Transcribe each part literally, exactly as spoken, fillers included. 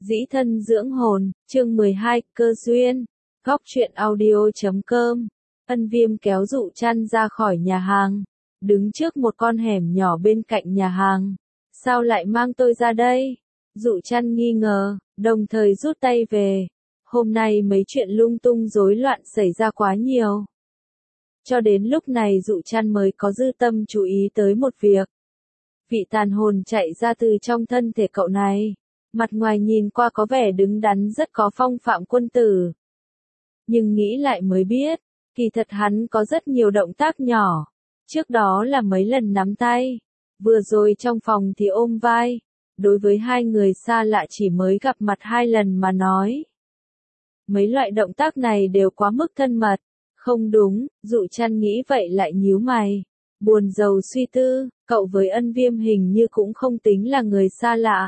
Dĩ thân dưỡng hồn, chương mười hai, cơ duyên. Góc truyện audio.com. Ân Viêm kéo Dụ Trăn ra khỏi nhà hàng, đứng trước một con hẻm nhỏ bên cạnh nhà hàng. Sao lại mang tôi ra đây? Dụ Trăn nghi ngờ, đồng thời rút tay về. Hôm nay mấy chuyện lung tung rối loạn xảy ra quá nhiều. Cho đến lúc này Dụ Trăn mới có dư tâm chú ý tới một việc. Vị tàn hồn chạy ra từ trong thân thể cậu này. Mặt ngoài nhìn qua có vẻ đứng đắn rất có phong phạm quân tử. Nhưng nghĩ lại mới biết, kỳ thật hắn có rất nhiều động tác nhỏ. Trước đó là mấy lần nắm tay, vừa rồi trong phòng thì ôm vai. Đối với hai người xa lạ chỉ mới gặp mặt hai lần mà nói. Mấy loại động tác này đều quá mức thân mật. Không đúng, Dụ Trăn nghĩ vậy lại nhíu mày. Buồn rầu suy tư, cậu với Ân Viêm hình như cũng không tính là người xa lạ.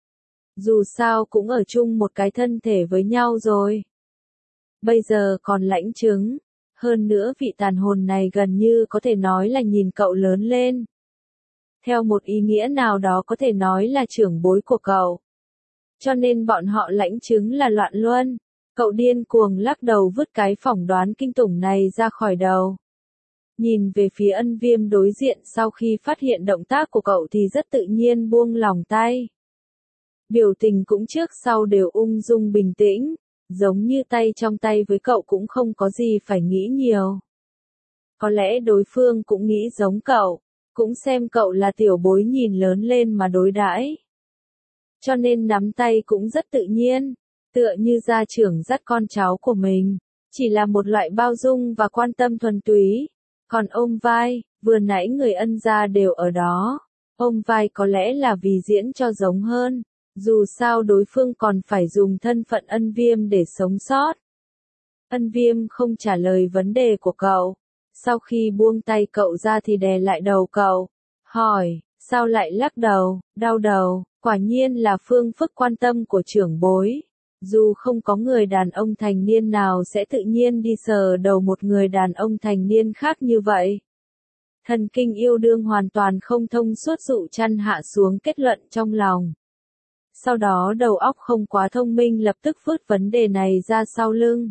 Dù sao cũng ở chung một cái thân thể với nhau rồi. Bây giờ còn lãnh chứng. Hơn nữa vị tàn hồn này gần như có thể nói là nhìn cậu lớn lên. Theo một ý nghĩa nào đó có thể nói là trưởng bối của cậu. Cho nên bọn họ lãnh chứng là loạn luân. Cậu điên cuồng lắc đầu vứt cái phỏng đoán kinh tủng này ra khỏi đầu. Nhìn về phía Ân Viêm đối diện sau khi phát hiện động tác của cậu thì rất tự nhiên buông lòng tay. Biểu tình cũng trước sau đều ung dung bình tĩnh, giống như tay trong tay với cậu cũng không có gì phải nghĩ nhiều. Có lẽ đối phương cũng nghĩ giống cậu, cũng xem cậu là tiểu bối nhìn lớn lên mà đối đãi. Cho nên nắm tay cũng rất tự nhiên, tựa như gia trưởng dắt con cháu của mình, chỉ là một loại bao dung và quan tâm thuần túy. Còn ôm vai, vừa nãy người Ân gia đều ở đó, ôm vai có lẽ là vì diễn cho giống hơn. Dù sao đối phương còn phải dùng thân phận Ân Viêm để sống sót. Ân Viêm không trả lời vấn đề của cậu. Sau khi buông tay cậu ra thì đè lại đầu cậu. Hỏi, sao lại lắc đầu, đau đầu, quả nhiên là phương phức quan tâm của trưởng bối. Dù không có người đàn ông thành niên nào sẽ tự nhiên đi sờ đầu một người đàn ông thành niên khác như vậy. Thần kinh yêu đương hoàn toàn không thông suốt Dụ Trăn hạ xuống kết luận trong lòng. Sau đó đầu óc không quá thông minh lập tức vứt vấn đề này ra sau lưng.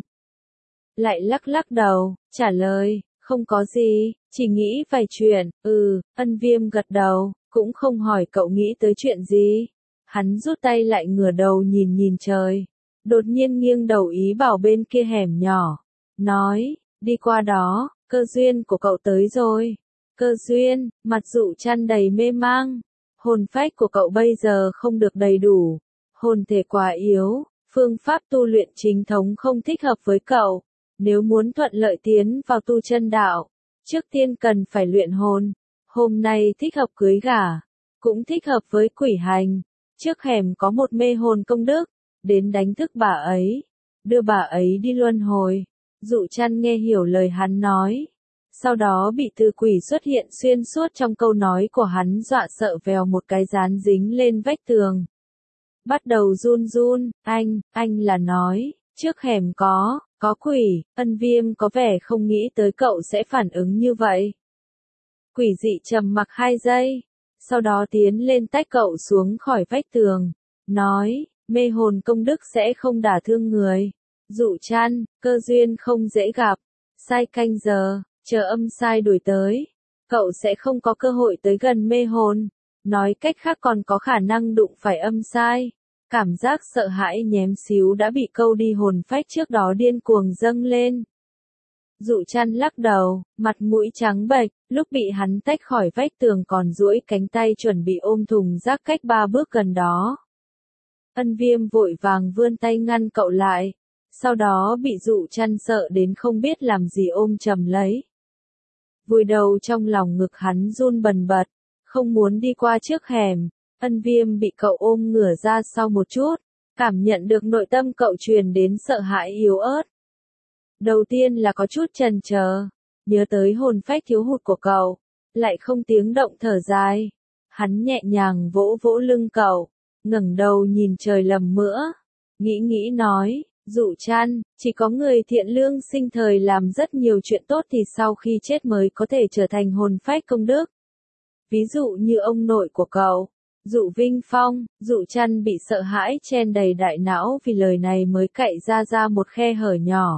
Lại lắc lắc đầu, trả lời, không có gì, chỉ nghĩ vài chuyện, ừ, Ân Viêm gật đầu, cũng không hỏi cậu nghĩ tới chuyện gì. Hắn rút tay lại ngửa đầu nhìn nhìn trời, đột nhiên nghiêng đầu ý bảo bên kia hẻm nhỏ, nói, đi qua đó, cơ duyên của cậu tới rồi. Cơ duyên, mặt Dụ Trăn đầy mê mang. Hồn phách của cậu bây giờ không được đầy đủ, hồn thể quá yếu, phương pháp tu luyện chính thống không thích hợp với cậu. Nếu muốn thuận lợi tiến vào tu chân đạo, trước tiên cần phải luyện hồn. Hôm nay thích hợp cưới gả, cũng thích hợp với quỷ hành. Trước hẻm có một mê hồn công đức, đến đánh thức bà ấy, đưa bà ấy đi luân hồi. Dụ Trăn nghe hiểu lời hắn nói. Sau đó bị từ quỷ xuất hiện xuyên suốt trong câu nói của hắn dọa sợ vèo một cái dán dính lên vách tường. Bắt đầu run run, anh, anh là nói, trước hẻm có, có quỷ. Ân Viêm có vẻ không nghĩ tới cậu sẽ phản ứng như vậy. Quỷ dị trầm mặc hai giây, sau đó tiến lên tách cậu xuống khỏi vách tường, nói, mê hồn công đức sẽ không đả thương người. Dụ Trăn, cơ duyên không dễ gặp, sai canh giờ. Chờ âm sai đuổi tới, cậu sẽ không có cơ hội tới gần mê hồn. Nói cách khác còn có khả năng đụng phải âm sai. Cảm giác sợ hãi nhém xíu đã bị câu đi hồn phách trước đó điên cuồng dâng lên. Dụ Trăn lắc đầu, mặt mũi trắng bệch, lúc bị hắn tách khỏi vách tường còn duỗi cánh tay chuẩn bị ôm thùng rác cách ba bước gần đó. Ân Viêm vội vàng vươn tay ngăn cậu lại, sau đó bị Dụ Trăn sợ đến không biết làm gì ôm chầm lấy. Vùi đầu trong lòng ngực hắn run bần bật, không muốn đi qua trước hẻm. Ân Viêm bị cậu ôm ngửa ra sau một chút, cảm nhận được nội tâm cậu truyền đến sợ hãi yếu ớt. Đầu tiên là có chút chần chờ, nhớ tới hồn phách thiếu hụt của cậu, lại không tiếng động thở dài. Hắn nhẹ nhàng vỗ vỗ lưng cậu, ngẩng đầu nhìn trời lầm mữa, nghĩ nghĩ nói. Dụ Trăn, chỉ có người thiện lương sinh thời làm rất nhiều chuyện tốt thì sau khi chết mới có thể trở thành hồn phách công đức. Ví dụ như ông nội của cậu, Dụ Vinh Phong, Dụ Chăn bị sợ hãi chen đầy đại não vì lời này mới cậy ra ra một khe hở nhỏ.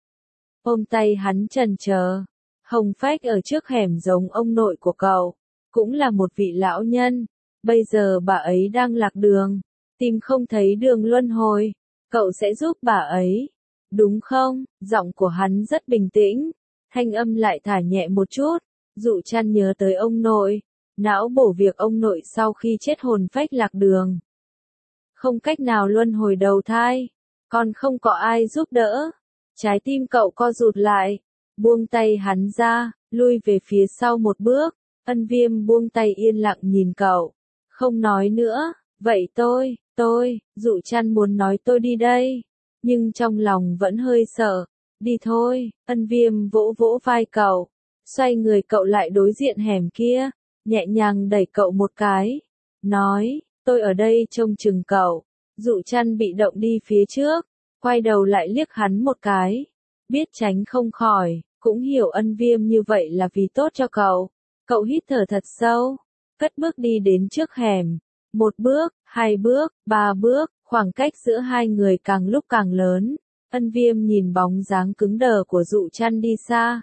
Ôm tay hắn chần chờ. Hồng Phách ở trước hẻm giống ông nội của cậu, cũng là một vị lão nhân. Bây giờ bà ấy đang lạc đường, tìm không thấy đường luân hồi. Cậu sẽ giúp bà ấy, đúng không? Giọng của hắn rất bình tĩnh, thanh âm lại thả nhẹ một chút. Dụ Chăn nhớ tới ông nội, não bổ việc ông nội sau khi chết hồn phách lạc đường. Không cách nào luân hồi đầu thai, còn không có ai giúp đỡ. Trái tim cậu co rụt lại, buông tay hắn ra, lui về phía sau một bước. Ân Viêm buông tay yên lặng nhìn cậu, không nói nữa. Vậy tôi, tôi, Dụ Chăn muốn nói tôi đi đây, nhưng trong lòng vẫn hơi sợ. Đi thôi. Ân Viêm vỗ vỗ vai cậu, xoay người cậu lại đối diện hẻm kia, nhẹ nhàng đẩy cậu một cái, nói, tôi ở đây trông chừng cậu. Dụ Chăn bị động đi phía trước, quay đầu lại liếc hắn một cái, biết tránh không khỏi, cũng hiểu Ân Viêm như vậy là vì tốt cho cậu. Cậu hít thở thật sâu, cất bước đi đến trước hẻm. Một bước, hai bước, ba bước, khoảng cách giữa hai người càng lúc càng lớn. Ân Viêm nhìn bóng dáng cứng đờ của Dụ Chăn đi xa,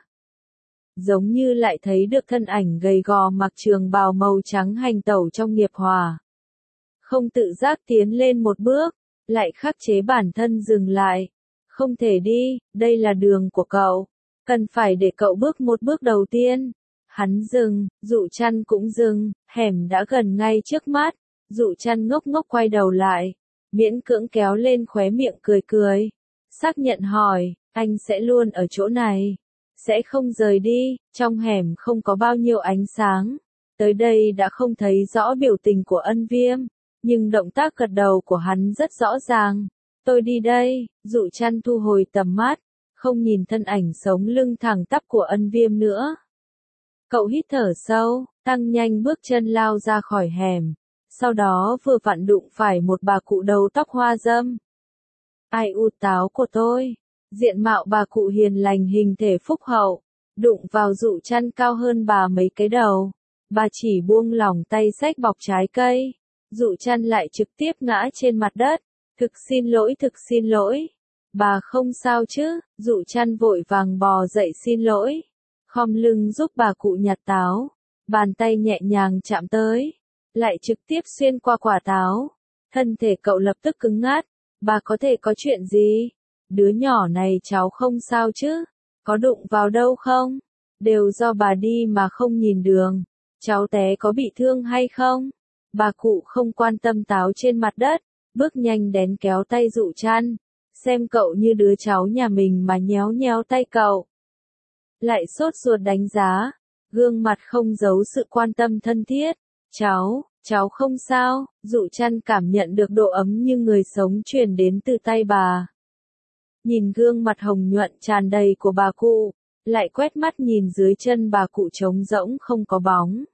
giống như lại thấy được thân ảnh gầy gò mặc trường bào màu trắng hành tẩu trong nghiệp hỏa. Không tự giác tiến lên một bước, lại khắc chế bản thân dừng lại. Không thể đi, đây là đường của cậu, cần phải để cậu bước một bước đầu tiên. Hắn dừng, Dụ Chăn cũng dừng, hẻm đã gần ngay trước mắt. Dụ Chăn ngốc ngốc quay đầu lại, miễn cưỡng kéo lên khóe miệng cười cười, xác nhận hỏi, anh sẽ luôn ở chỗ này, sẽ không rời đi. Trong hẻm không có bao nhiêu ánh sáng, tới đây đã không thấy rõ biểu tình của Ân Viêm, nhưng động tác gật đầu của hắn rất rõ ràng. Tôi đi đây. Dụ Chăn thu hồi tầm mắt, không nhìn thân ảnh sống lưng thẳng tắp của Ân Viêm nữa. Cậu hít thở sâu, tăng nhanh bước chân lao ra khỏi hẻm. Sau đó vừa vặn đụng phải một bà cụ đầu tóc hoa râm. Ai u táo của tôi. Diện mạo bà cụ hiền lành, hình thể phúc hậu, đụng vào Dụ Chăn cao hơn bà mấy cái đầu. Bà chỉ buông lỏng tay xách bọc trái cây. Dụ Chăn lại trực tiếp ngã trên mặt đất. Thực xin lỗi, thực xin lỗi. Bà không sao chứ? Dụ Chăn vội vàng bò dậy xin lỗi, khom lưng giúp bà cụ nhặt táo. Bàn tay nhẹ nhàng chạm tới, lại trực tiếp xuyên qua quả táo. Thân thể cậu lập tức cứng ngắt. Bà có thể có chuyện gì? Đứa nhỏ này cháu không sao chứ? Có đụng vào đâu không? Đều do bà đi mà không nhìn đường. Cháu té có bị thương hay không? Bà cụ không quan tâm táo trên mặt đất, bước nhanh đến kéo tay Dụ Chăn, xem cậu như đứa cháu nhà mình mà nhéo nhéo tay cậu. Lại sốt ruột đánh giá, gương mặt không giấu sự quan tâm thân thiết. Cháu, cháu không sao. Dụ Chăn cảm nhận được độ ấm như người sống truyền đến từ tay bà. Nhìn gương mặt hồng nhuận tràn đầy của bà cụ, lại quét mắt nhìn dưới chân bà cụ trống rỗng không có bóng.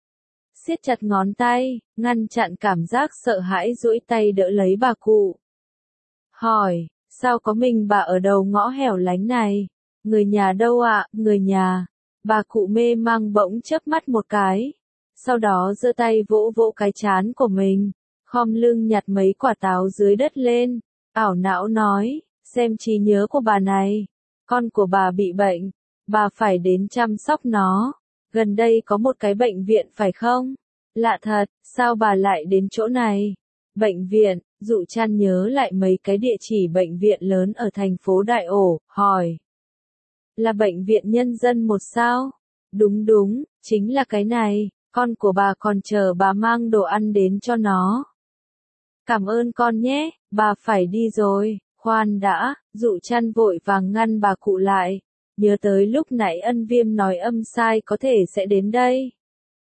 Siết chặt ngón tay, ngăn chặn cảm giác sợ hãi, duỗi tay đỡ lấy bà cụ. Hỏi, sao có mình bà ở đầu ngõ hẻo lánh này? Người nhà đâu ạ? À? Người nhà. Bà cụ mê mang bỗng chớp mắt một cái, sau đó giơ tay vỗ vỗ cái trán của mình, khom lưng nhặt mấy quả táo dưới đất lên, ảo não nói, xem trí nhớ của bà này, con của bà bị bệnh, bà phải đến chăm sóc nó. Gần đây có một cái bệnh viện phải không? Lạ thật, sao bà lại đến chỗ này? Bệnh viện. Dụ Chăn nhớ lại mấy cái địa chỉ bệnh viện lớn ở thành phố Đại Ổ, hỏi. Là bệnh viện nhân dân một sao? Đúng đúng, chính là cái này, con của bà còn chờ bà mang đồ ăn đến cho nó. Cảm ơn con nhé, bà phải đi rồi. Khoan đã. Dụ Chăn vội vàng ngăn bà cụ lại, nhớ tới lúc nãy Ân Viêm nói âm sai có thể sẽ đến đây.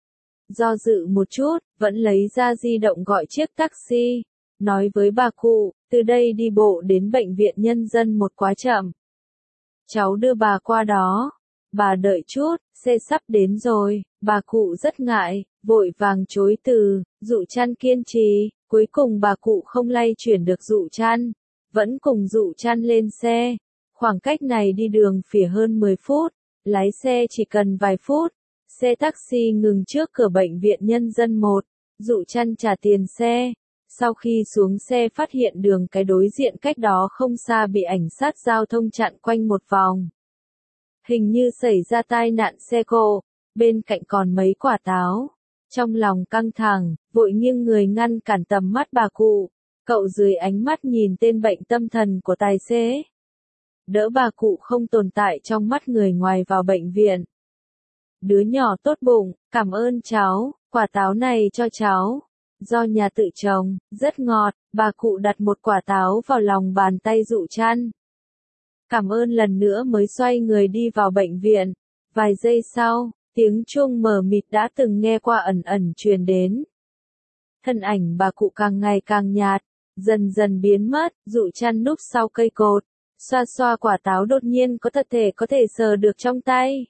Do dự một chút, vẫn lấy ra di động gọi chiếc taxi, nói với bà cụ, từ đây đi bộ đến bệnh viện nhân dân một quá chậm. Cháu đưa bà qua đó. Bà đợi chút, xe sắp đến rồi. Bà cụ rất ngại, vội vàng chối từ. Dụ Chăn kiên trì, cuối cùng bà cụ không lay chuyển được Dụ Chăn, vẫn cùng Dụ Chăn lên xe. Khoảng cách này đi đường phỉa hơn mười phút, lái xe chỉ cần vài phút. Xe taxi ngừng trước cửa bệnh viện nhân dân một. Dụ Chăn trả tiền xe. Sau khi xuống xe phát hiện đường cái đối diện cách đó không xa bị ảnh sát giao thông chặn quanh một vòng. Hình như xảy ra tai nạn xe cộ, bên cạnh còn mấy quả táo. Trong lòng căng thẳng, vội nghiêng người ngăn cản tầm mắt bà cụ. Cậu dưới ánh mắt nhìn tên bệnh tâm thần của tài xế. Đỡ bà cụ không tồn tại trong mắt người ngoài vào bệnh viện. Đứa nhỏ tốt bụng, cảm ơn cháu, quả táo này cho cháu. Do nhà tự trồng, rất ngọt, bà cụ đặt một quả táo vào lòng bàn tay Dụ Chăn. Cảm ơn lần nữa mới xoay người đi vào bệnh viện. Vài giây sau, tiếng chuông mờ mịt đã từng nghe qua ẩn ẩn truyền đến. Thân ảnh bà cụ càng ngày càng nhạt, dần dần biến mất. Dụ Chăn núp sau cây cột, xoa xoa quả táo đột nhiên có thật thể có thể sờ được trong tay.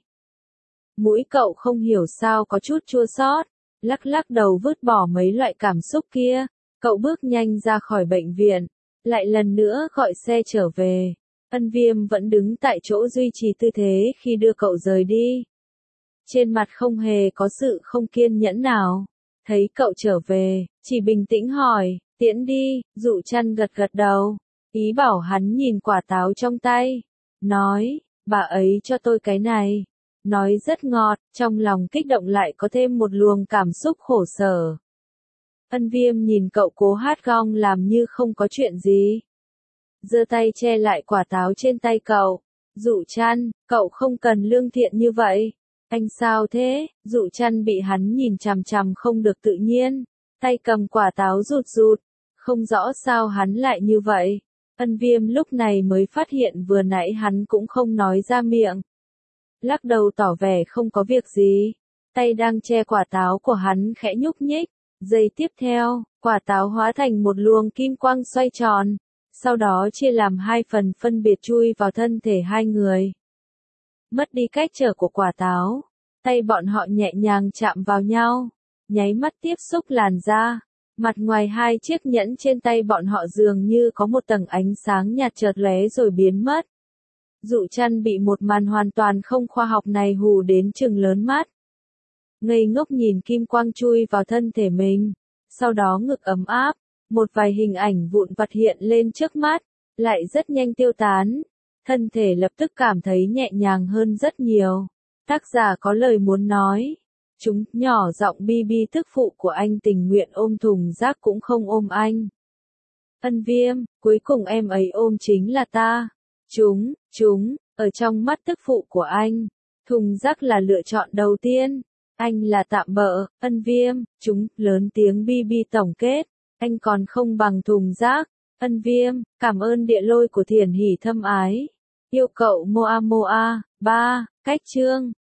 Mũi cậu không hiểu sao có chút chua xót, lắc lắc đầu vứt bỏ mấy loại cảm xúc kia. Cậu bước nhanh ra khỏi bệnh viện, lại lần nữa gọi xe trở về. Ân Viêm vẫn đứng tại chỗ duy trì tư thế khi đưa cậu rời đi. Trên mặt không hề có sự không kiên nhẫn nào. Thấy cậu trở về, chỉ bình tĩnh hỏi, tiễn đi. Dụ Chăn gật gật đầu, ý bảo hắn nhìn quả táo trong tay. Nói, bà ấy cho tôi cái này. Nói rất ngọt, trong lòng kích động lại có thêm một luồng cảm xúc khổ sở. Ân Viêm nhìn cậu cố hát gong làm như không có chuyện gì. Giơ tay che lại quả táo trên tay cậu. Dụ Chăn, cậu không cần lương thiện như vậy. Anh sao thế? Dụ Chăn bị hắn nhìn chằm chằm không được tự nhiên. Tay cầm quả táo rụt rụt. Không rõ sao hắn lại như vậy. Ân Viêm lúc này mới phát hiện vừa nãy hắn cũng không nói ra miệng. Lắc đầu tỏ vẻ không có việc gì. Tay đang che quả táo của hắn khẽ nhúc nhích. Giây tiếp theo, quả táo hóa thành một luồng kim quang xoay tròn. Sau đó chia làm hai phần phân biệt chui vào thân thể hai người. Mất đi cách trở của quả táo. Tay bọn họ nhẹ nhàng chạm vào nhau. Nháy mắt tiếp xúc làn da. Mặt ngoài hai chiếc nhẫn trên tay bọn họ dường như có một tầng ánh sáng nhạt chợt lóe rồi biến mất. Dụ Chăn bị một màn hoàn toàn không khoa học này hù đến trừng lớn mắt. Ngây ngốc nhìn kim quang chui vào thân thể mình. Sau đó ngực ấm áp, một vài hình ảnh vụn vặt hiện lên trước mắt, lại rất nhanh tiêu tán. Thân thể lập tức cảm thấy nhẹ nhàng hơn rất nhiều. Tác giả có lời muốn nói. Chúng, nhỏ giọng bi bi tức phụ của anh tình nguyện ôm thùng rác cũng không ôm anh. Ân Viêm, cuối cùng em ấy ôm chính là ta. Chúng, chúng, ở trong mắt tức phụ của anh, thùng rác là lựa chọn đầu tiên. Anh là tạm bợ. Ân Viêm, chúng, lớn tiếng bi bi tổng kết. Anh còn không bằng thùng rác. Ân Viêm, cảm ơn địa lôi của Thiển Hỉ thâm ái. Yêu cậu Moa Moa. ba. Cách chương